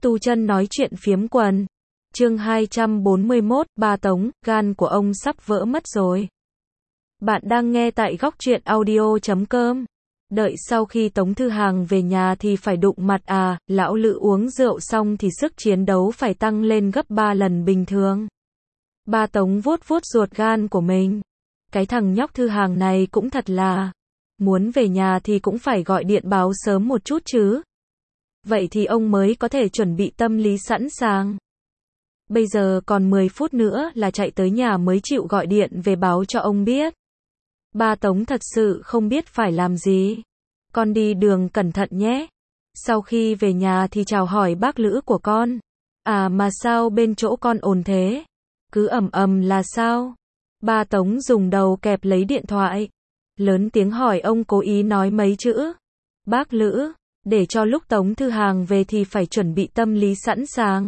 Tu Chân nói chuyện phiếm quần. Chương 241, Ba Tống, gan của ông sắp vỡ mất rồi. Bạn đang nghe tại góc truyện audio.com. Đợi sau khi Tống Thư Hàng về nhà thì phải đụng mặt à, lão Lữ uống rượu xong thì sức chiến đấu phải tăng lên gấp 3 lần bình thường. Ba Tống vuốt vuốt ruột gan của mình. Cái thằng nhóc Thư Hàng này cũng thật là, muốn về nhà thì cũng phải gọi điện báo sớm một chút chứ. Vậy thì ông mới có thể chuẩn bị tâm lý sẵn sàng. Bây giờ còn 10 phút nữa là chạy tới nhà mới chịu gọi điện về báo cho ông biết. Ba Tống thật sự không biết phải làm gì. Con đi đường cẩn thận nhé. Sau khi về nhà thì chào hỏi bác Lữ của con. À mà sao bên chỗ con ồn thế? Cứ ầm ầm là sao? Ba Tống dùng đầu kẹp lấy điện thoại. Lớn tiếng hỏi ông cố ý nói mấy chữ. Bác Lữ, để cho lúc Tống Thư Hàng về thì phải chuẩn bị tâm lý sẵn sàng.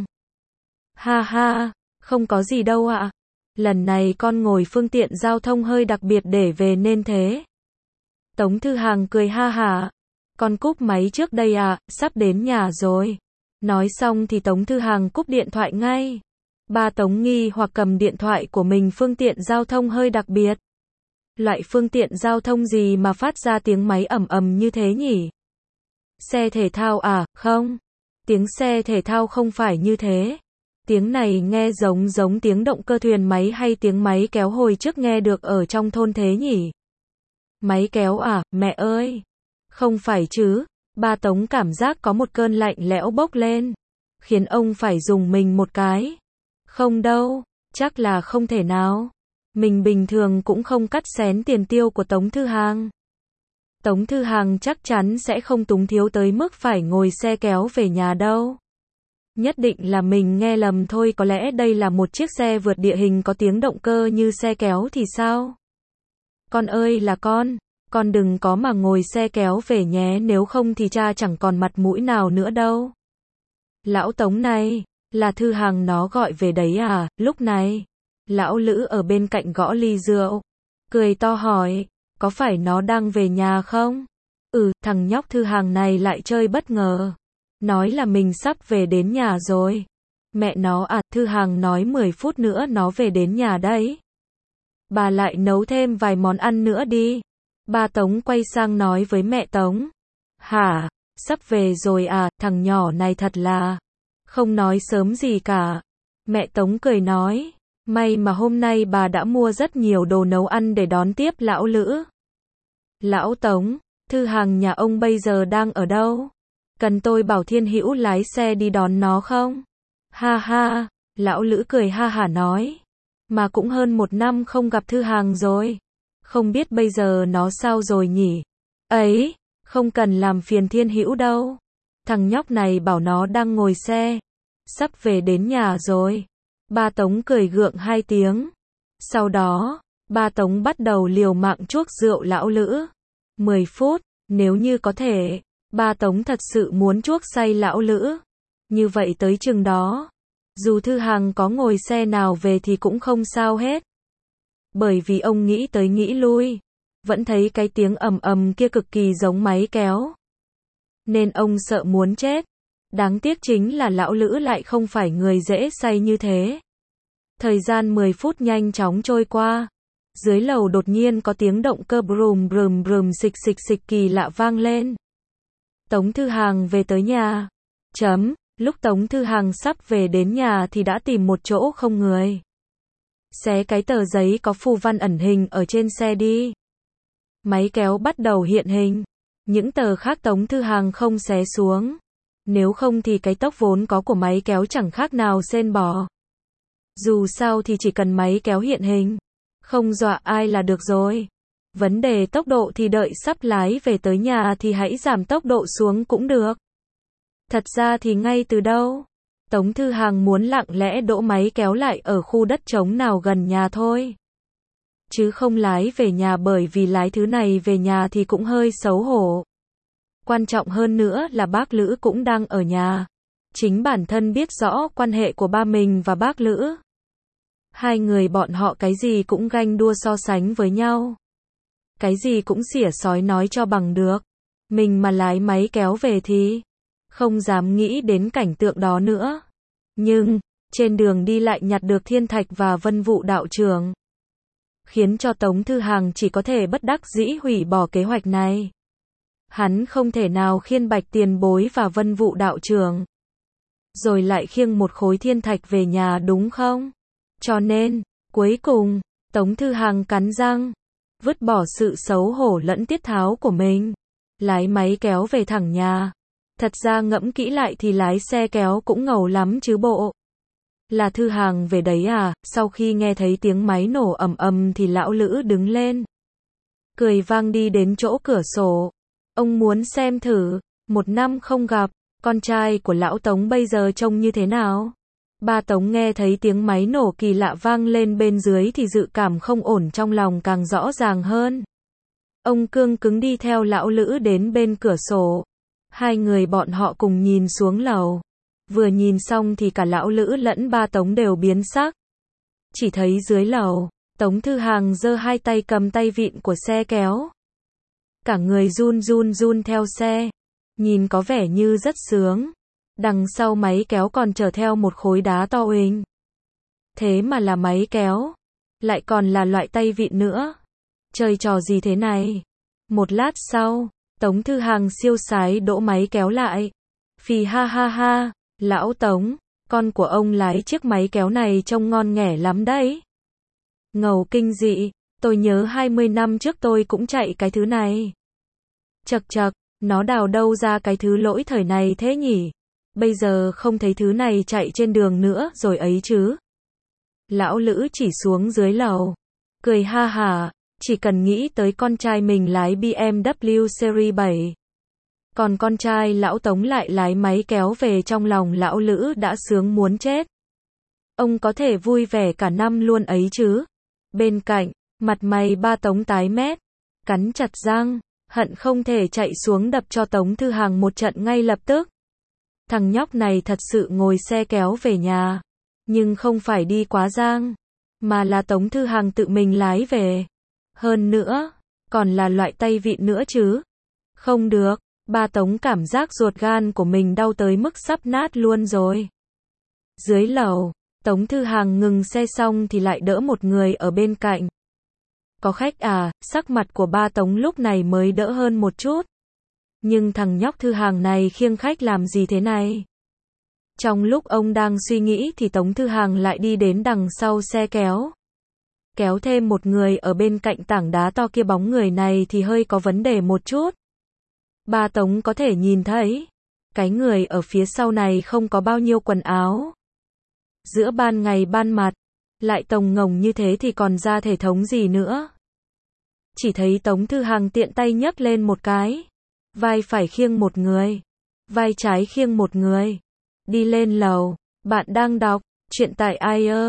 Ha ha, không có gì đâu ạ. Lần này con ngồi phương tiện giao thông hơi đặc biệt để về nên thế. Tống Thư Hàng cười ha hả. Con cúp máy trước đây ạ, sắp đến nhà rồi. Nói xong thì Tống Thư Hàng cúp điện thoại ngay. Ba Tống nghi hoặc cầm điện thoại của mình phương tiện giao thông hơi đặc biệt. Loại phương tiện giao thông gì mà phát ra tiếng máy ầm ầm như thế nhỉ? Xe thể thao à, không. Tiếng xe thể thao không phải như thế. Tiếng này nghe giống tiếng động cơ thuyền máy hay tiếng máy kéo hồi trước nghe được ở trong thôn thế nhỉ? Máy kéo à, mẹ ơi! Không phải chứ, ba Tống cảm giác có một cơn lạnh lẽo bốc lên, khiến ông phải dùng mình một cái. Không đâu, chắc là không thể nào. Mình bình thường cũng không cắt xén tiền tiêu của Tống Thư Hàng. Tống Thư Hàng chắc chắn sẽ không túng thiếu tới mức phải ngồi xe kéo về nhà đâu. Nhất định là mình nghe lầm thôi, có lẽ đây là một chiếc xe vượt địa hình có tiếng động cơ như xe kéo thì sao? Con ơi là con đừng có mà ngồi xe kéo về nhé, nếu không thì cha chẳng còn mặt mũi nào nữa đâu. Lão Tống này, là Thư Hàng nó gọi về đấy à? Lúc này, lão Lữ ở bên cạnh gõ ly rượu, cười to hỏi, có phải nó đang về nhà không? Thằng nhóc Thư Hàng này lại chơi bất ngờ. Nói là mình sắp về đến nhà rồi. Mẹ nó à, Thư Hàng nói 10 phút nữa nó về đến nhà đấy. Bà lại nấu thêm vài món ăn nữa đi. Ba Tống quay sang nói với mẹ Tống. Hả, sắp về rồi à, thằng nhỏ này thật là không nói sớm gì cả. Mẹ Tống cười nói, may mà hôm nay bà đã mua rất nhiều đồ nấu ăn để đón tiếp lão Lữ. Lão Tống, Thư Hàng nhà ông bây giờ đang ở đâu? Cần tôi bảo Thiên Hữu lái xe đi đón nó không? Ha ha, lão Lữ cười ha hả nói. Mà cũng hơn 1 năm không gặp Thư Hàng rồi. Không biết bây giờ nó sao rồi nhỉ? Ấy, không cần làm phiền Thiên Hữu đâu. Thằng nhóc này bảo nó đang ngồi xe. Sắp về đến nhà rồi. Ba Tống cười gượng 2 tiếng. Sau đó, ba Tống bắt đầu liều mạng chuốc rượu lão Lữ. 10 phút, nếu như có thể. Ba Tống thật sự muốn chuốc say lão Lữ. Như vậy tới chừng đó, dù Thư Hàng có ngồi xe nào về thì cũng không sao hết. Bởi vì ông nghĩ tới nghĩ lui, vẫn thấy cái tiếng ầm ầm kia cực kỳ giống máy kéo. Nên ông sợ muốn chết. Đáng tiếc chính là lão Lữ lại không phải người dễ say như thế. Thời gian 10 phút nhanh chóng trôi qua. Dưới lầu đột nhiên có tiếng động cơ brum brum brum xịch kỳ lạ vang lên. Tống Thư Hàng về tới nhà. Lúc Tống Thư Hàng sắp về đến nhà thì đã tìm một chỗ không người. Xé cái tờ giấy có phù văn ẩn hình ở trên xe đi. Máy kéo bắt đầu hiện hình. Những tờ khác Tống Thư Hàng không xé xuống. Nếu không thì cái tốc vốn có của máy kéo chẳng khác nào sên bò. Dù sao thì chỉ cần máy kéo hiện hình, không dọa ai là được rồi. Vấn đề tốc độ thì đợi sắp lái về tới nhà thì hãy giảm tốc độ xuống cũng được. Thật ra thì ngay từ đâu, Tống Thư Hàng muốn lặng lẽ đỗ máy kéo lại ở khu đất trống nào gần nhà thôi. Chứ không lái về nhà, bởi vì lái thứ này về nhà thì cũng hơi xấu hổ. Quan trọng hơn nữa là bác Lữ cũng đang ở nhà. Chính bản thân biết rõ quan hệ của ba mình và bác Lữ. Hai người bọn họ cái gì cũng ganh đua so sánh với nhau. Cái gì cũng xỉa xói nói cho bằng được. Mình mà lái máy kéo về thì không dám nghĩ đến cảnh tượng đó nữa. Nhưng, trên đường đi lại nhặt được thiên thạch và Vân Vũ đạo trưởng, khiến cho Tống Thư Hàng chỉ có thể bất đắc dĩ hủy bỏ kế hoạch này. Hắn không thể nào khiêng Bạch Tiền Bối và Vân Vũ đạo trưởng, rồi lại khiêng một khối thiên thạch về nhà đúng không? Cho nên, cuối cùng, Tống Thư Hàng cắn răng, vứt bỏ sự xấu hổ lẫn tiết tháo của mình, lái máy kéo về thẳng nhà. Thật ra ngẫm kỹ lại thì lái xe kéo cũng ngầu lắm chứ bộ. Là Thư Hàng về đấy à? Sau khi nghe thấy tiếng máy nổ ầm ầm thì lão Lữ đứng lên, cười vang đi đến chỗ cửa sổ. Ông muốn xem thử, 1 năm không gặp, con trai của lão Tống bây giờ trông như thế nào? Ba Tống nghe thấy tiếng máy nổ kỳ lạ vang lên bên dưới thì dự cảm không ổn trong lòng càng rõ ràng hơn. Ông cương cứng đi theo lão Lữ đến bên cửa sổ. Hai người bọn họ cùng nhìn xuống lầu. Vừa nhìn xong thì cả lão Lữ lẫn ba Tống đều biến sắc. Chỉ thấy dưới lầu, Tống Thư Hàng giơ hai tay cầm tay vịn của xe kéo. Cả người run run run theo xe. Nhìn có vẻ như rất sướng. Đằng sau máy kéo còn chở theo một khối đá to uỳnh. Thế mà là máy kéo. Lại còn là loại tay vịn nữa. Chơi trò gì thế này? Một lát sau, Tống Thư Hàng siêu sái đỗ máy kéo lại. Phì ha ha ha, lão Tống, con của ông lái chiếc máy kéo này trông ngon nghẻ lắm đấy. Ngầu kinh dị, tôi nhớ 20 năm trước tôi cũng chạy cái thứ này. Chậc chậc, nó đào đâu ra cái thứ lỗi thời này thế nhỉ? Bây giờ không thấy thứ này chạy trên đường nữa rồi ấy chứ. Lão Lữ chỉ xuống dưới lầu, cười ha hả, chỉ cần nghĩ tới con trai mình lái BMW Series 7. Còn con trai lão Tống lại lái máy kéo về, trong lòng lão Lữ đã sướng muốn chết. Ông có thể vui vẻ cả năm luôn ấy chứ. Bên cạnh, mặt mày ba Tống tái mét, cắn chặt răng, hận không thể chạy xuống đập cho Tống Thư Hàng một trận ngay lập tức. Thằng nhóc này thật sự ngồi xe kéo về nhà, nhưng không phải đi Quá Giang, mà là Tống Thư Hàng tự mình lái về. Hơn nữa, còn là loại tay vịn nữa chứ. Không được, ba Tống cảm giác ruột gan của mình đau tới mức sắp nát luôn rồi. Dưới lầu, Tống Thư Hàng ngừng xe xong thì lại đỡ một người ở bên cạnh. Có khách à? Sắc mặt của ba Tống lúc này mới đỡ hơn một chút. Nhưng thằng nhóc Thư Hàng này khiêng khách làm gì thế này? Trong lúc ông đang suy nghĩ thì Tống Thư Hàng lại đi đến đằng sau xe kéo. Kéo thêm một người ở bên cạnh tảng đá to kia, bóng người này thì hơi có vấn đề một chút. Ba Tống có thể nhìn thấy, cái người ở phía sau này không có bao nhiêu quần áo. Giữa ban ngày ban mặt, lại tồng ngồng như thế thì còn ra thể thống gì nữa. Chỉ thấy Tống Thư Hàng tiện tay nhấc lên một cái. Vai phải khiêng một người, vai trái khiêng một người. Đi lên lầu. Bạn đang đọc truyện tại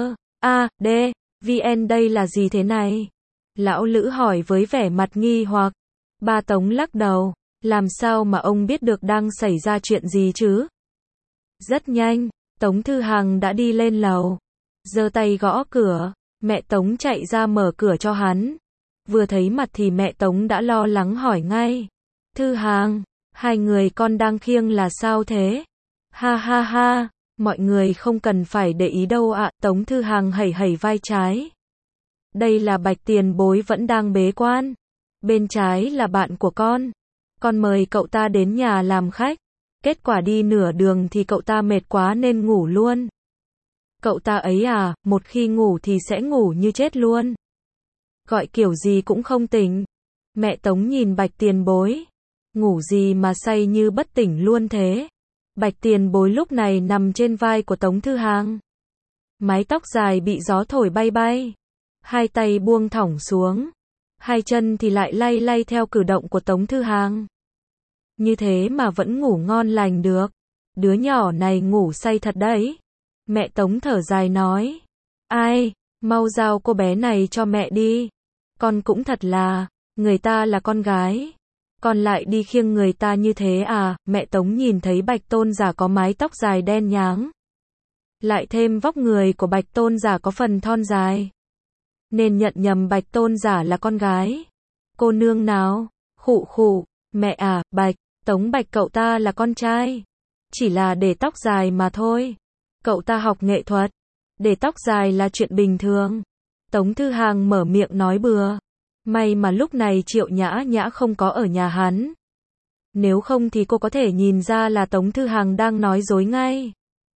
IEAD.vn, đây là gì thế này? Lão Lữ hỏi với vẻ mặt nghi hoặc. Ba Tống lắc đầu. Làm sao mà ông biết được đang xảy ra chuyện gì chứ? Rất nhanh, Tống Thư Hàng đã đi lên lầu, giơ tay gõ cửa. Mẹ Tống chạy ra mở cửa cho hắn. Vừa thấy mặt thì mẹ Tống đã lo lắng hỏi ngay. Thư Hàng, hai người con đang khiêng là sao thế? Ha ha ha, mọi người không cần phải để ý đâu ạ. Tống Thư Hàng hẩy hẩy vai trái. Đây là Bạch Tiền Bối vẫn đang bế quan. Bên trái là bạn của con mời cậu ta đến nhà làm khách. Kết quả đi nửa đường thì cậu ta mệt quá nên ngủ luôn. Cậu ta ấy à, một khi ngủ thì sẽ ngủ như chết luôn. Gọi kiểu gì cũng không tỉnh. Mẹ Tống nhìn Bạch Tiền Bối. Ngủ gì mà say như bất tỉnh luôn thế? Bạch Tiền Bối lúc này nằm trên vai của Tống Thư Hàng. Mái tóc dài bị gió thổi bay bay. Hai tay buông thõng xuống. Hai chân thì lại lay lay theo cử động của Tống Thư Hàng. Như thế mà vẫn ngủ ngon lành được. Đứa nhỏ này ngủ say thật đấy. Mẹ Tống thở dài nói. Ai, mau giao cô bé này cho mẹ đi. Con cũng thật là, người ta là con gái. Con lại đi khiêng người ta như thế à? Mẹ Tống nhìn thấy Bạch Tôn Giả có mái tóc dài đen nháng. Lại thêm vóc người của Bạch Tôn Giả có phần thon dài. Nên nhận nhầm Bạch Tôn Giả là con gái. Cô nương nào? Khụ khụ, mẹ à, Bạch, Tống Bạch cậu ta là con trai. chỉ là để tóc dài mà thôi. Cậu ta học nghệ thuật, để tóc dài là chuyện bình thường. Tống Thư Hàng mở miệng nói bừa. May mà lúc này Triệu Nhã Nhã không có ở nhà hắn. Nếu không thì cô có thể nhìn ra là Tống Thư Hàng đang nói dối ngay.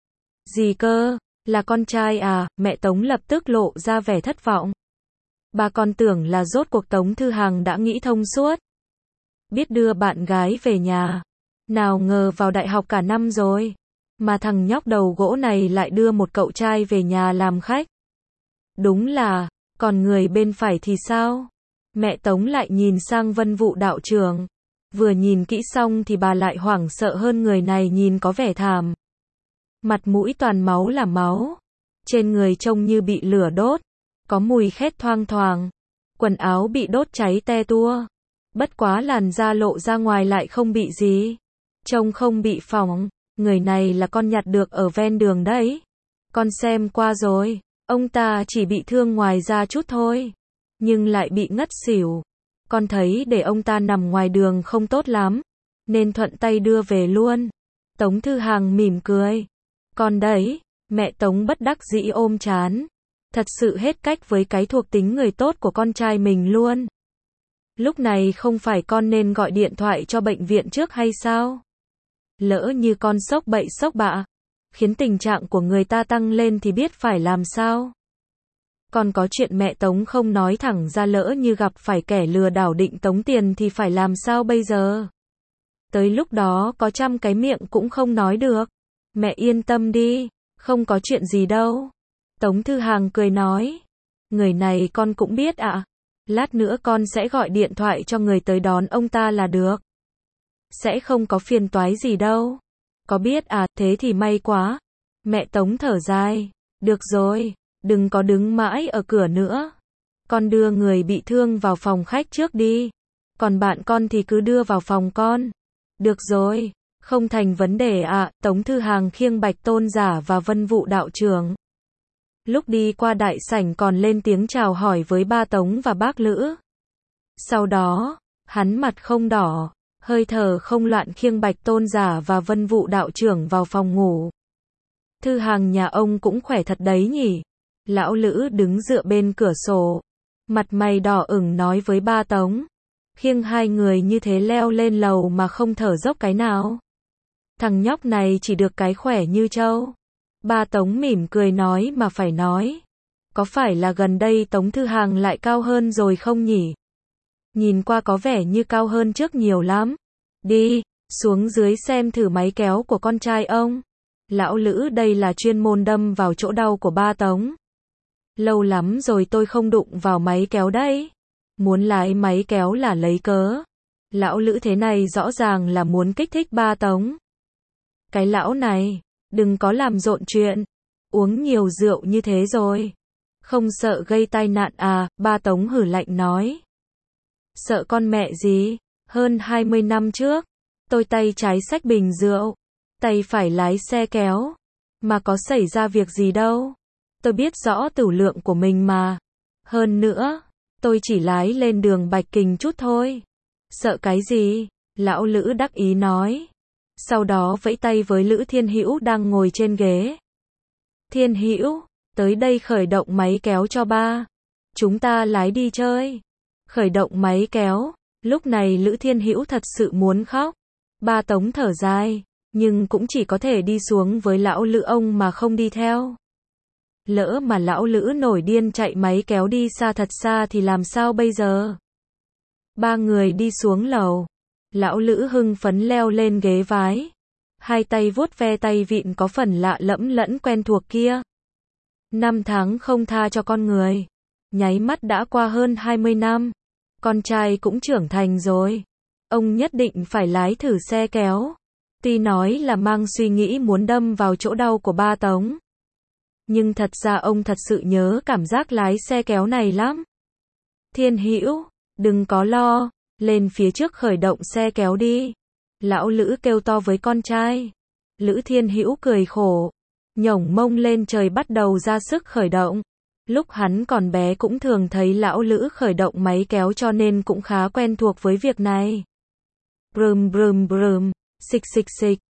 Gì cơ, là con trai à? Mẹ Tống lập tức lộ ra vẻ thất vọng. Bà còn tưởng là rốt cuộc Tống Thư Hàng đã nghĩ thông suốt. Biết đưa bạn gái về nhà. Nào ngờ vào đại học cả năm rồi. Mà thằng nhóc đầu gỗ này lại đưa một cậu trai về nhà làm khách. Đúng là, còn người bên phải thì sao? Mẹ Tống lại nhìn sang Vân Vũ đạo trưởng. Vừa nhìn kỹ xong thì bà lại hoảng sợ hơn, người này nhìn có vẻ thảm. Mặt mũi toàn máu là máu. Trên người trông như bị lửa đốt. Có mùi khét thoang thoảng. Quần áo bị đốt cháy te tua. Bất quá làn da lộ ra ngoài lại không bị gì. Trông không bị phỏng. Người này là con nhặt được ở ven đường đấy. Con xem qua rồi. Ông ta chỉ bị thương ngoài da chút thôi. Nhưng lại bị ngất xỉu. Con thấy để ông ta nằm ngoài đường không tốt lắm. Nên thuận tay đưa về luôn. Tống Thư Hàng mỉm cười. Con đấy, mẹ Tống bất đắc dĩ ôm trán. Thật sự hết cách với cái thuộc tính người tốt của con trai mình luôn. Lúc này không phải con nên gọi điện thoại cho bệnh viện trước hay sao? Lỡ như con sốc bậy sốc bạ, khiến tình trạng của người ta tăng lên thì biết phải làm sao? Còn có chuyện mẹ Tống không nói thẳng ra, lỡ như gặp phải kẻ lừa đảo định tống tiền thì phải làm sao bây giờ? Tới lúc đó có trăm cái miệng cũng không nói được. Mẹ yên tâm đi, không có chuyện gì đâu. Tống Thư Hàng cười nói. Người này con cũng biết ạ. Lát nữa con sẽ gọi điện thoại cho người tới đón ông ta là được. Sẽ không có phiền toái gì đâu. Có biết à, thế thì may quá. Mẹ Tống thở dài. Được rồi, đừng có đứng mãi ở cửa nữa. Con đưa người bị thương vào phòng khách trước đi. Còn bạn con thì cứ đưa vào phòng con. Được rồi, không thành vấn đề ạ. Tống Thư Hàng khiêng Bạch Tôn Giả và Vân Vũ đạo trưởng. Lúc đi qua đại sảnh còn lên tiếng chào hỏi với ba Tống và bác Lữ. Sau đó, hắn mặt không đỏ, hơi thở không loạn khiêng Bạch Tôn Giả và Vân Vũ đạo trưởng vào phòng ngủ. Thư Hàng nhà ông cũng khỏe thật đấy nhỉ. Lão Lữ đứng dựa bên cửa sổ, mặt mày đỏ ửng nói với ba Tống. Khiêng hai người như thế leo lên lầu mà không thở dốc cái nào. Thằng nhóc này chỉ được cái khỏe như trâu. Ba Tống mỉm cười nói mà phải nói. Có phải là gần đây Tống Thư Hàng lại cao hơn rồi không nhỉ? Nhìn qua có vẻ như cao hơn trước nhiều lắm. Đi, xuống dưới xem thử máy kéo của con trai ông. Lão Lữ đây là chuyên môn đâm vào chỗ đau của ba Tống. Lâu lắm rồi tôi không đụng vào máy kéo đấy. Muốn lái máy kéo là lấy cớ. Lão Lữ thế này rõ ràng là muốn kích thích ba Tống. Cái lão này, đừng có làm rộn chuyện. Uống nhiều rượu như thế rồi. Không sợ gây tai nạn à? Ba Tống hử lạnh nói. Sợ con mẹ gì? Hơn 20 năm trước, tôi tay trái xách bình rượu, tay phải lái xe kéo. Mà có xảy ra việc gì đâu. Tôi biết rõ tửu lượng của mình mà. Hơn nữa, tôi chỉ lái lên đường Bạch Kình chút thôi. Sợ cái gì? Lão Lữ đắc ý nói. Sau đó vẫy tay với Lữ Thiên Hữu đang ngồi trên ghế. Thiên Hữu, tới đây khởi động máy kéo cho ba. Chúng ta lái đi chơi. Khởi động máy kéo. Lúc này Lữ Thiên Hữu thật sự muốn khóc. Ba Tống thở dài, nhưng cũng chỉ có thể đi xuống với lão Lữ ông mà không đi theo. Lỡ mà lão Lữ nổi điên chạy máy kéo đi xa thật xa thì làm sao bây giờ? Ba người đi xuống lầu. Lão Lữ hưng phấn leo lên ghế vái. Hai tay vuốt ve tay vịn có phần lạ lẫm lẫn quen thuộc kia. 5 tháng không tha cho con người. Nháy mắt đã qua hơn 20 năm. Con trai cũng trưởng thành rồi. Ông nhất định phải lái thử xe kéo. Tuy nói là mang suy nghĩ muốn đâm vào chỗ đau của ba Tống. Nhưng thật ra ông thật sự nhớ cảm giác lái xe kéo này lắm. Thiên Hữu, đừng có lo, lên phía trước khởi động xe kéo đi. Lão Lữ kêu to với con trai. Lữ Thiên Hữu cười khổ, nhổng mông lên trời bắt đầu ra sức khởi động. Lúc hắn còn bé cũng thường thấy lão Lữ khởi động máy kéo cho nên cũng khá quen thuộc với việc này. Brum brum brum, xịch xịch xịch,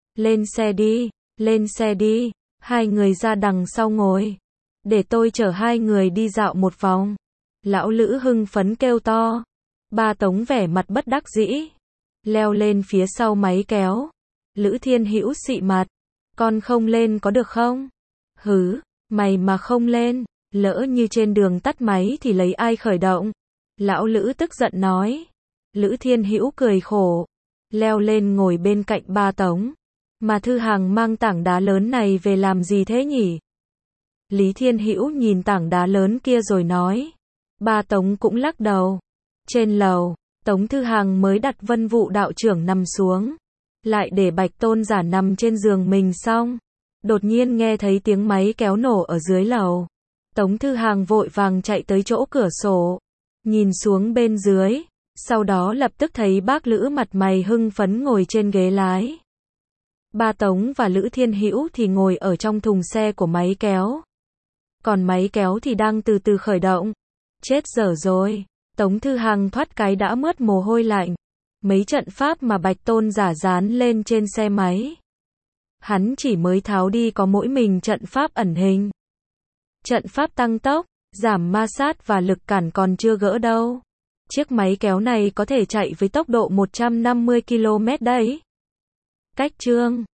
Lên xe đi, lên xe đi. Hai người ra đằng sau ngồi. Để tôi chở hai người đi dạo một vòng. Lão Lữ hưng phấn kêu to. Ba Tống vẻ mặt bất đắc dĩ. Leo lên phía sau máy kéo. Lữ Thiên Hữu xị mặt. Con không lên có được không? Hứ, mày mà không lên, lỡ như trên đường tắt máy thì lấy ai khởi động? Lão Lữ tức giận nói. Lữ Thiên Hữu cười khổ. Leo lên ngồi bên cạnh ba Tống. Mà Thư Hằng mang tảng đá lớn này về làm gì thế nhỉ? Lý Thiên Hữu nhìn tảng đá lớn kia rồi nói. Ba Tống cũng lắc đầu. Trên lầu, Tống Thư Hằng mới đặt Vân Vụ đạo trưởng nằm xuống. Lại để Bạch Tôn giả nằm trên giường mình xong. Đột nhiên nghe thấy tiếng máy kéo nổ ở dưới lầu. Tống Thư Hằng vội vàng chạy tới chỗ cửa sổ. Nhìn xuống bên dưới. Sau đó lập tức thấy bác Lữ mặt mày hưng phấn ngồi trên ghế lái. Ba Tống và Lữ Thiên Hữu thì ngồi ở trong thùng xe của máy kéo. Còn máy kéo thì đang từ từ khởi động. Chết dở rồi. Tống Thư Hằng thoát cái đã mướt mồ hôi lạnh. Mấy trận pháp mà Bạch Tôn giả dán lên trên xe máy. Hắn chỉ mới tháo đi có mỗi mình trận pháp ẩn hình. Trận pháp tăng tốc, giảm ma sát và lực cản còn chưa gỡ đâu. Chiếc máy kéo này có thể chạy với tốc độ 150 km đấy. Cách chương